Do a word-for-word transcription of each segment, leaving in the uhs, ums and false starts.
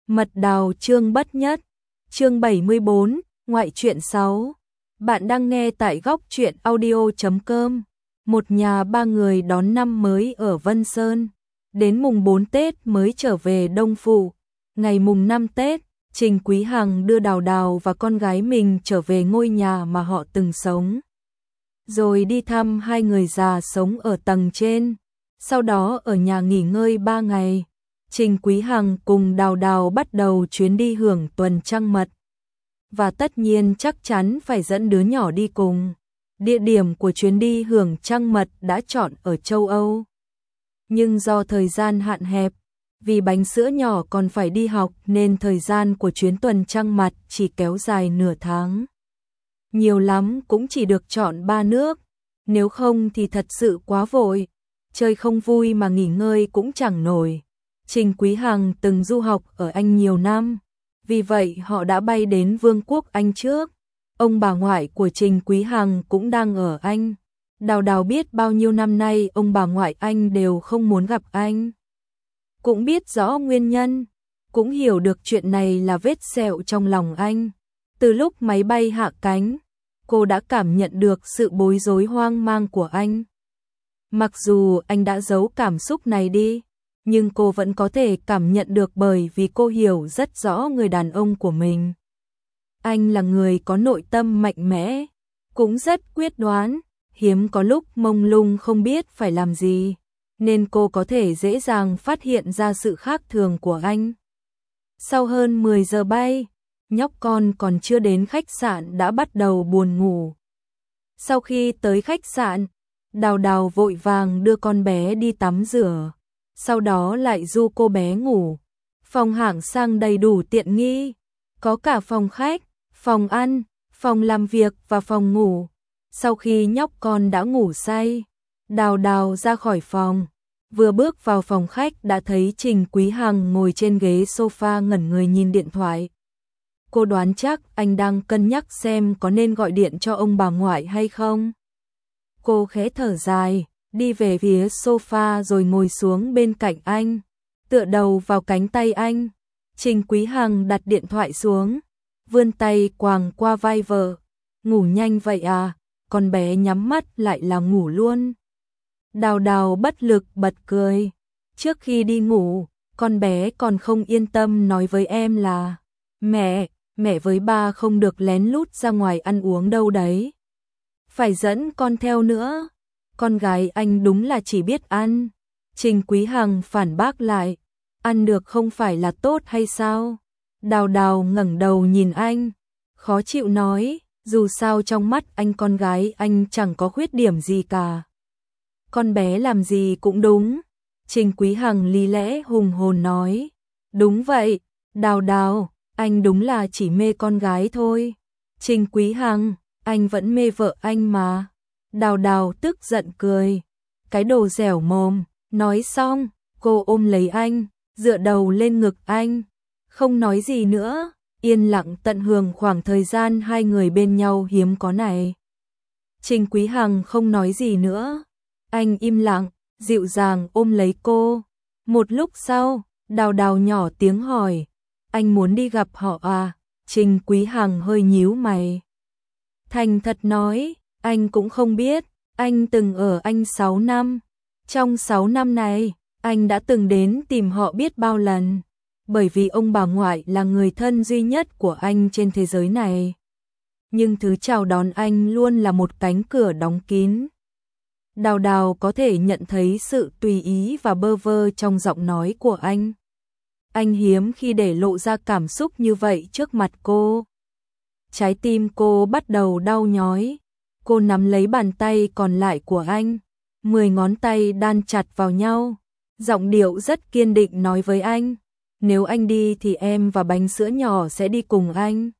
Mật đào chương bất nhất, chương bảy mươi bốn, ngoại truyện sáu. Bạn đang nghe tại góc truyện audio chấm com. Một nhà ba người đón năm mới ở Vân Sơn, đến mùng bốn Tết mới trở về Đông Phủ. Ngày mùng năm Tết, Trình Quý Hằng đưa Đào Đào và con gái mình trở về ngôi nhà mà họ từng sống, rồi đi thăm hai người già sống ở tầng trên. Sau đó ở nhà nghỉ ngơi ba ngày, Trình Quý Hằng cùng Đào Đào bắt đầu chuyến đi hưởng tuần trăng mật. Và tất nhiên chắc chắn phải dẫn đứa nhỏ đi cùng. Địa điểm của chuyến đi hưởng trăng mật đã chọn ở châu Âu. Nhưng do thời gian hạn hẹp, vì bánh sữa nhỏ còn phải đi học nên thời gian của chuyến tuần trăng mật chỉ kéo dài nửa tháng. Nhiều lắm cũng chỉ được chọn ba nước, nếu không thì thật sự quá vội. Chơi không vui mà nghỉ ngơi cũng chẳng nổi. Trình Quý Hằng từng du học ở Anh nhiều năm, vì vậy họ đã bay đến Vương quốc Anh trước. Ông bà ngoại của Trình Quý Hằng cũng đang ở Anh. Đào Đào biết bao nhiêu năm nay ông bà ngoại anh đều không muốn gặp anh. Cũng biết rõ nguyên nhân, cũng hiểu được chuyện này là vết sẹo trong lòng anh. Từ lúc máy bay hạ cánh, cô đã cảm nhận được sự bối rối hoang mang của anh. Mặc dù anh đã giấu cảm xúc này đi, nhưng cô vẫn có thể cảm nhận được bởi vì cô hiểu rất rõ người đàn ông của mình. Anh là người có nội tâm mạnh mẽ, cũng rất quyết đoán, hiếm có lúc mông lung không biết phải làm gì, nên cô có thể dễ dàng phát hiện ra sự khác thường của anh. Sau hơn mười giờ bay, nhóc con còn chưa đến khách sạn đã bắt đầu buồn ngủ. Sau khi tới khách sạn, Đào Đào vội vàng đưa con bé đi tắm rửa, sau đó lại du cô bé ngủ. Phòng hạng sang đầy đủ tiện nghi, có cả phòng khách, phòng ăn, phòng làm việc và phòng ngủ. Sau khi nhóc con đã ngủ say, Đào Đào ra khỏi phòng, vừa bước vào phòng khách đã thấy Trình Quý Hằng ngồi trên ghế sofa ngẩn người nhìn điện thoại. Cô đoán chắc anh đang cân nhắc xem có nên gọi điện cho ông bà ngoại hay không. Cô khẽ thở dài, đi về phía sofa rồi ngồi xuống bên cạnh anh, tựa đầu vào cánh tay anh. Trình Quý Hằng đặt điện thoại xuống, vươn tay quàng qua vai vợ. Ngủ nhanh vậy à? Con bé nhắm mắt lại là ngủ luôn. Đào Đào bất lực bật cười. Trước khi đi ngủ, con bé còn không yên tâm nói với em là Mẹ, mẹ với ba không được lén lút ra ngoài ăn uống đâu đấy. Phải dẫn con theo nữa. Con gái anh đúng là chỉ biết ăn. Trình Quý Hằng phản bác lại. Ăn được không phải là tốt hay sao? Đào Đào ngẩng đầu nhìn anh, khó chịu nói, dù sao trong mắt anh con gái anh chẳng có khuyết điểm gì cả. Con bé làm gì cũng đúng. Trình Quý Hằng lý lẽ hùng hồn nói. Đúng vậy, Đào Đào, anh đúng là chỉ mê con gái thôi. Trình Quý Hằng, anh vẫn mê vợ anh mà. Đào Đào tức giận cười. Cái đồ dẻo mồm. Nói xong, cô ôm lấy anh, dựa đầu lên ngực anh, không nói gì nữa, yên lặng tận hưởng khoảng thời gian hai người bên nhau hiếm có này. Trình Quý Hằng không nói gì nữa, anh im lặng, dịu dàng ôm lấy cô. Một lúc sau, Đào Đào nhỏ tiếng hỏi, anh muốn đi gặp họ à? Trình Quý Hằng hơi nhíu mày. Thành thật nói, anh cũng không biết, anh từng ở Anh sáu năm. Trong sáu năm này, anh đã từng đến tìm họ biết bao lần, bởi vì ông bà ngoại là người thân duy nhất của anh trên thế giới này. Nhưng thứ chào đón anh luôn là một cánh cửa đóng kín. Đào Đào có thể nhận thấy sự tùy ý và bơ vơ trong giọng nói của anh. Anh hiếm khi để lộ ra cảm xúc như vậy trước mặt cô. Trái tim cô bắt đầu đau nhói. Cô nắm lấy bàn tay còn lại của anh, mười ngón tay đan chặt vào nhau. Giọng điệu rất kiên định nói với anh, nếu anh đi thì em và bánh sữa nhỏ sẽ đi cùng anh.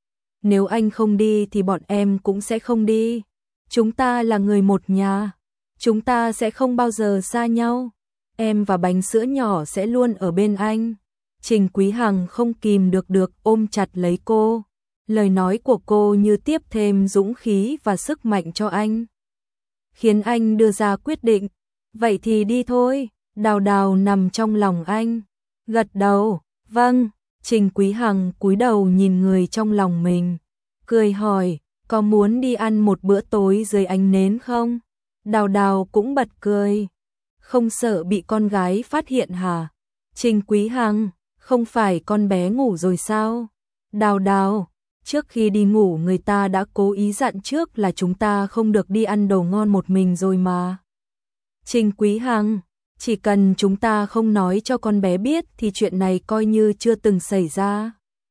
Nếu anh không đi thì bọn em cũng sẽ không đi. Chúng ta là người một nhà, chúng ta sẽ không bao giờ xa nhau. Em và bánh sữa nhỏ sẽ luôn ở bên anh. Trình Quý Hằng không kìm được được ôm chặt lấy cô. Lời nói của cô như tiếp thêm dũng khí và sức mạnh cho anh, khiến anh đưa ra quyết định. Vậy thì đi thôi. Đào Đào nằm trong lòng anh, gật đầu, vâng. Trình Quý Hằng cúi đầu nhìn người trong lòng mình, cười hỏi, có muốn đi ăn một bữa tối dưới ánh nến không? Đào Đào cũng bật cười, không sợ bị con gái phát hiện hả? Trình Quý Hằng, không phải con bé ngủ rồi sao? Đào Đào, trước khi đi ngủ người ta đã cố ý dặn trước là chúng ta không được đi ăn đồ ngon một mình rồi mà. Trình Quý Hằng, chỉ cần chúng ta không nói cho con bé biết thì chuyện này coi như chưa từng xảy ra.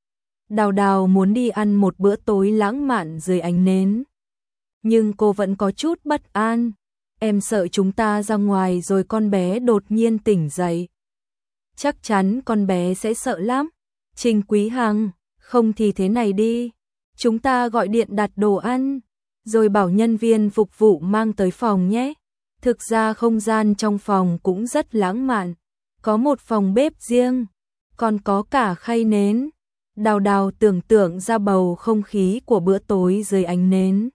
Đào Đào muốn đi ăn một bữa tối lãng mạn dưới ánh nến, nhưng cô vẫn có chút bất an. Em sợ chúng ta ra ngoài rồi con bé đột nhiên tỉnh dậy. Chắc chắn con bé sẽ sợ lắm. Trình Quý Hằng, không thì thế này đi, chúng ta gọi điện đặt đồ ăn, rồi bảo nhân viên phục vụ mang tới phòng nhé. Thực ra không gian trong phòng cũng rất lãng mạn, có một phòng bếp riêng, còn có cả khay nến. Đào Đào tưởng tượng ra bầu không khí của bữa tối dưới ánh nến,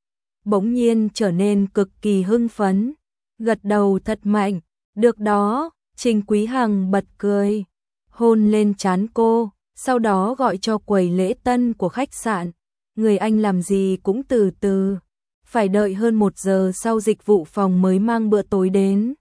bỗng nhiên trở nên cực kỳ hưng phấn, gật đầu thật mạnh, được đó. Trình Quý Hằng bật cười, hôn lên trán cô, sau đó gọi cho quầy lễ tân của khách sạn, người anh làm gì cũng từ từ, phải đợi hơn một giờ sau dịch vụ phòng mới mang bữa tối đến.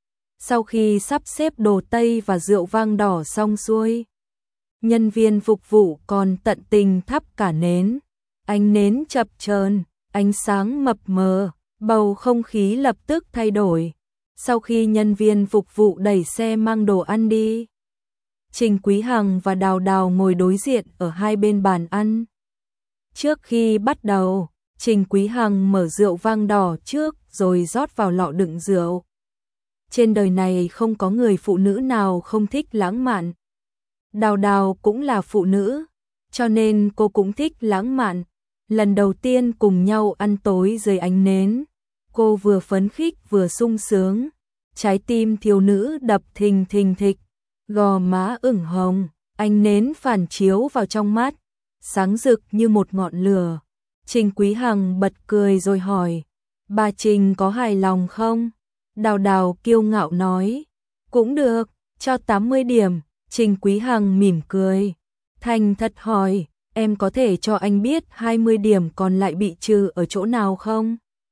Sau khi sắp xếp đồ Tây và rượu vang đỏ xong xuôi, nhân viên phục vụ còn tận tình thắp cả nến, ánh nến chập chờn, ánh sáng mập mờ, bầu không khí lập tức thay đổi. Sau khi nhân viên phục vụ đẩy xe mang đồ ăn đi, Trình Quý Hằng và Đào Đào ngồi đối diện ở hai bên bàn ăn. Trước khi bắt đầu, Trình Quý Hằng mở rượu vang đỏ trước rồi rót vào lọ đựng rượu. Trên đời này không có người phụ nữ nào không thích lãng mạn. Đào Đào cũng là phụ nữ, cho nên cô cũng thích lãng mạn. Lần đầu tiên cùng nhau ăn tối dưới ánh nến, cô vừa phấn khích vừa sung sướng, trái tim thiếu nữ đập thình thình thịch, gò má ửng hồng, ánh nến phản chiếu vào trong mắt, sáng rực như một ngọn lửa. Trình Quý Hằng bật cười rồi hỏi, bà Trình có hài lòng không? Đào Đào kiêu ngạo nói, cũng được, cho tám mươi điểm. Trình Quý Hằng mỉm cười, thành thật hỏi, em có thể cho anh biết hai mươi điểm còn lại bị trừ ở chỗ nào không?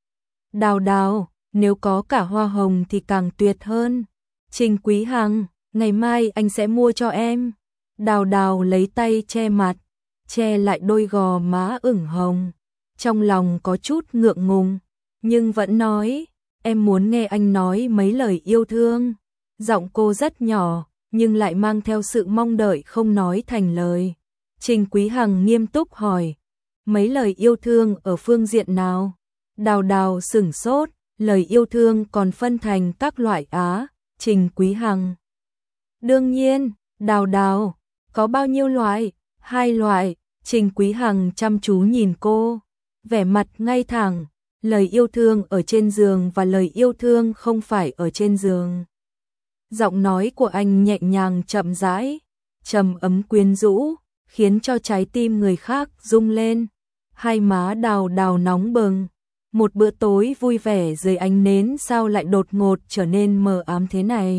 Đào Đào, nếu có cả hoa hồng thì càng tuyệt hơn. Trình Quý Hằng, ngày mai anh sẽ mua cho em. Đào Đào lấy tay che mặt, che lại đôi gò má ửng hồng, trong lòng có chút ngượng ngùng, nhưng vẫn nói, em muốn nghe anh nói mấy lời yêu thương. Giọng cô rất nhỏ, nhưng lại mang theo sự mong đợi không nói thành lời. Trình Quý Hằng nghiêm túc hỏi, mấy lời yêu thương ở phương diện nào? Đào Đào sửng sốt, lời yêu thương còn phân thành các loại á? Trình Quý Hằng, đương nhiên. Đào Đào, có bao nhiêu loại? Hai loại. Trình Quý Hằng chăm chú nhìn cô, vẻ mặt ngay thẳng, lời yêu thương ở trên giường và lời yêu thương không phải ở trên giường. Giọng nói của anh nhẹ nhàng chậm rãi, trầm ấm quyến rũ, khiến cho trái tim người khác rung lên. Hai má Đào Đào nóng bừng, một bữa tối vui vẻ dưới ánh nến sao lại đột ngột trở nên mờ ám thế này.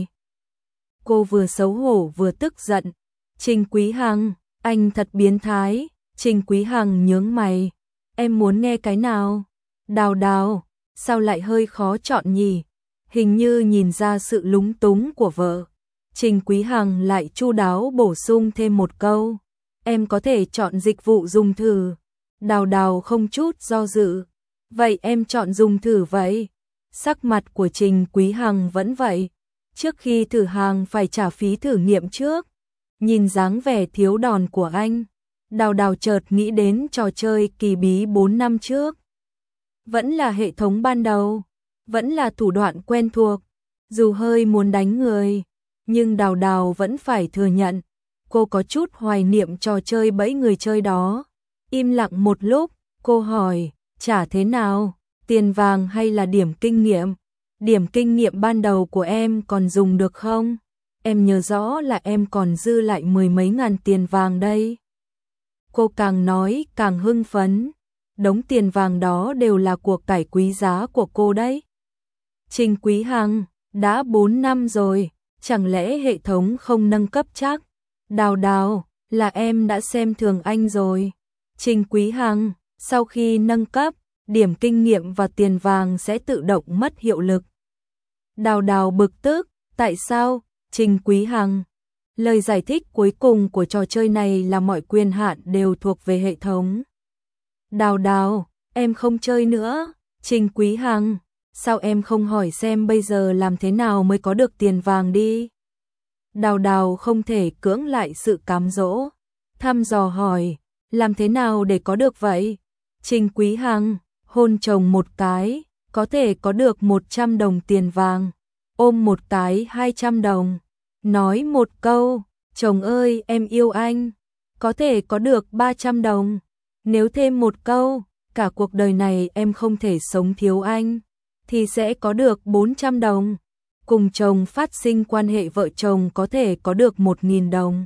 Cô vừa xấu hổ vừa tức giận. Trình Quý Hằng, anh thật biến thái. Trình Quý Hằng nhướng mày, em muốn nghe cái nào? Đào Đào, sao lại hơi khó chọn nhỉ? Hình như nhìn ra sự lúng túng của vợ. Trình Quý Hằng lại chu đáo bổ sung thêm một câu, em có thể chọn dịch vụ dùng thử. Đào Đào không chút do dự, vậy em chọn dùng thử vậy. Sắc mặt của Trình Quý Hằng vẫn vậy, trước khi thử hàng phải trả phí thử nghiệm trước. Nhìn dáng vẻ thiếu đòn của anh, Đào Đào chợt nghĩ đến trò chơi kỳ bí bốn năm trước. Vẫn là hệ thống ban đầu, vẫn là thủ đoạn quen thuộc, dù hơi muốn đánh người, nhưng Đào Đào vẫn phải thừa nhận, cô có chút hoài niệm trò chơi bẫy người chơi đó. Im lặng một lúc, cô hỏi, trả thế nào, tiền vàng hay là điểm kinh nghiệm? Điểm kinh nghiệm ban đầu của em còn dùng được không? Em nhớ rõ là em còn dư lại mười mấy ngàn tiền vàng đây. Cô càng nói càng hưng phấn, đống tiền vàng đó đều là của cải quý giá của cô đấy. Trình Quý Hằng, đã bốn năm rồi, chẳng lẽ hệ thống không nâng cấp chắc? Đào Đào, Là em đã xem thường anh rồi. Trình Quý Hằng, sau khi nâng cấp, điểm kinh nghiệm và tiền vàng sẽ tự động mất hiệu lực. Đào Đào bực tức, tại sao? Trình Quý Hằng, lời giải thích cuối cùng của trò chơi này là mọi quyền hạn đều thuộc về hệ thống. Đào Đào, em không chơi nữa. Trình Quý Hằng, sao em không hỏi xem bây giờ làm thế nào mới có được tiền vàng đi? Đào Đào không thể cưỡng lại sự cám dỗ, thăm dò hỏi, làm thế nào để có được vậy? Trình Quý Hằng, hôn chồng một cái, có thể có được một trăm đồng tiền vàng, ôm một cái hai trăm đồng, nói một câu, chồng ơi em yêu anh, có thể có được ba trăm đồng, nếu thêm một câu, cả cuộc đời này em không thể sống thiếu anh, thì sẽ có được bốn trăm đồng. Cùng chồng phát sinh quan hệ vợ chồng có thể có được một nghìn đồng.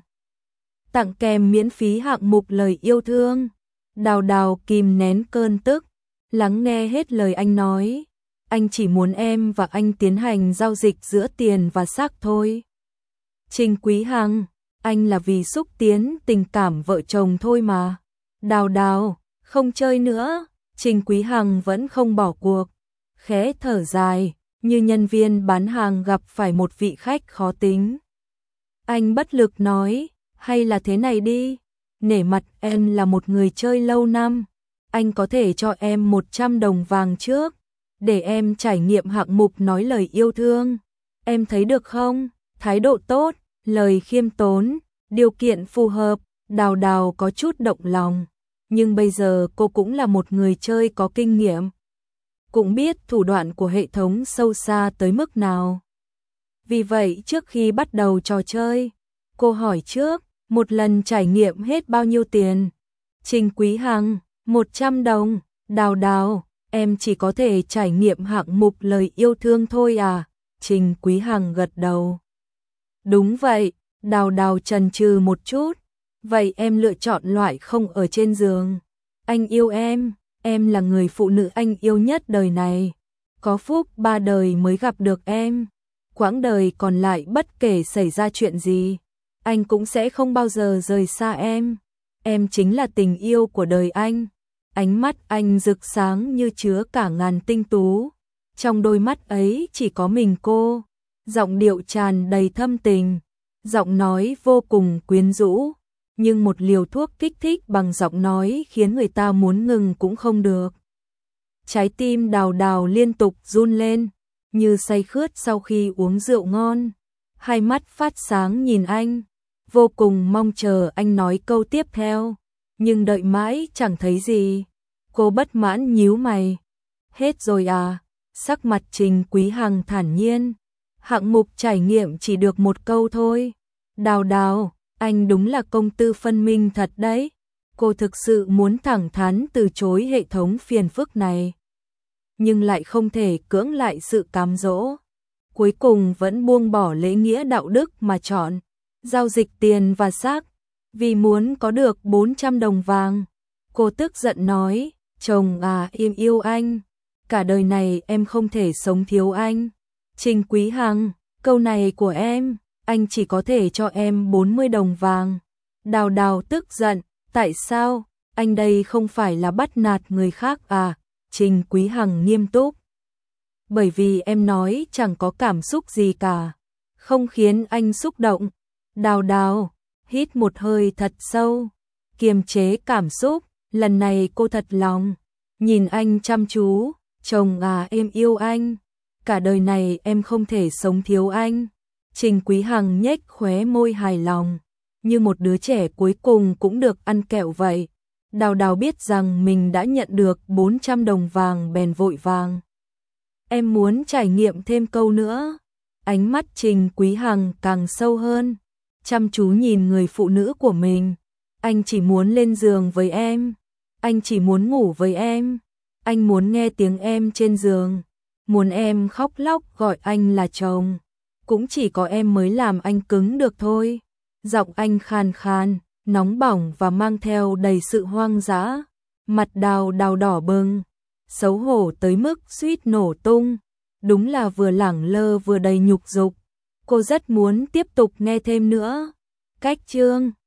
Tặng kèm miễn phí hạng mục lời yêu thương. Đào Đào kìm nén cơn tức, lắng nghe hết lời anh nói. Anh chỉ muốn em và anh tiến hành giao dịch giữa tiền và xác thôi. Trình Quý Hằng, anh là vì xúc tiến tình cảm vợ chồng thôi mà. Đào Đào, không chơi nữa. Trình Quý Hằng vẫn không bỏ cuộc, khẽ thở dài, như nhân viên bán hàng gặp phải một vị khách khó tính. Anh bất lực nói, hay là thế này đi, nể mặt em là một người chơi lâu năm, anh có thể cho em một trăm đồng vàng trước, để em trải nghiệm hạng mục nói lời yêu thương. Em thấy được không? Thái độ tốt, lời khiêm tốn, điều kiện phù hợp. Đào Đào có chút động lòng, nhưng bây giờ cô cũng là một người chơi có kinh nghiệm, cũng biết thủ đoạn của hệ thống sâu xa tới mức nào. Vì vậy trước khi bắt đầu trò chơi, cô hỏi trước, một lần trải nghiệm hết bao nhiêu tiền? Trình Quý Hằng, một trăm đồng. Đào Đào, em chỉ có thể trải nghiệm hạng mục lời yêu thương thôi à? Trình Quý Hằng gật đầu. Đúng vậy. Đào Đào chần chừ một chút. Vậy em lựa chọn loại không ở trên giường. Anh yêu em, em là người phụ nữ anh yêu nhất đời này. Có phúc ba đời mới gặp được em. Quãng đời còn lại bất kể xảy ra chuyện gì, anh cũng sẽ không bao giờ rời xa em. Em chính là tình yêu của đời anh. Ánh mắt anh rực sáng như chứa cả ngàn tinh tú. Trong đôi mắt ấy chỉ có mình cô. Giọng điệu tràn đầy thâm tình, giọng nói vô cùng quyến rũ, nhưng một liều thuốc kích thích bằng giọng nói khiến người ta muốn ngừng cũng không được. Trái tim Đào Đào liên tục run lên, như say khướt sau khi uống rượu ngon. Hai mắt phát sáng nhìn anh, vô cùng mong chờ anh nói câu tiếp theo, nhưng đợi mãi chẳng thấy gì. Cô bất mãn nhíu mày. Hết rồi à? Sắc mặt Trình Quý Hằng thản nhiên. Hạng mục trải nghiệm chỉ được một câu thôi. Đào Đào, anh đúng là công tư phân minh thật đấy. Cô thực sự muốn thẳng thắn từ chối hệ thống phiền phức này, nhưng lại không thể cưỡng lại sự cám dỗ. Cuối cùng vẫn buông bỏ lễ nghĩa đạo đức mà chọn giao dịch tiền và xác, vì muốn có được bốn trăm đồng vàng. Cô tức giận nói, chồng à, em yêu anh, cả đời này em không thể sống thiếu anh. Trình Quý Hằng, câu này của em, anh chỉ có thể cho em bốn mươi đồng vàng. Đào Đào tức giận, tại sao? Anh đây không phải là bắt nạt người khác à? Trình Quý Hằng nghiêm túc. Bởi vì em nói chẳng có cảm xúc gì cả, không khiến anh xúc động. Đào Đào, hít một hơi thật sâu, kiềm chế cảm xúc, lần này cô thật lòng, nhìn anh chăm chú, chồng à, em yêu anh, cả đời này em không thể sống thiếu anh. Trình Quý Hằng nhếch khóe môi hài lòng, như một đứa trẻ cuối cùng cũng được ăn kẹo vậy. Đào Đào biết rằng mình đã nhận được bốn trăm đồng vàng bèn vội vàng. Em muốn trải nghiệm thêm câu nữa. Ánh mắt Trình Quý Hằng càng sâu hơn, chăm chú nhìn người phụ nữ của mình. Anh chỉ muốn lên giường với em, anh chỉ muốn ngủ với em, anh muốn nghe tiếng em trên giường, muốn em khóc lóc gọi anh là chồng. Cũng chỉ có em mới làm anh cứng được thôi. Giọng anh khàn khàn, nóng bỏng và mang theo đầy sự hoang dã. Mặt Đào Đào đỏ bừng, xấu hổ tới mức suýt nổ tung. Đúng là vừa lẳng lơ vừa đầy nhục dục. Cô rất muốn tiếp tục nghe thêm nữa. Cách chương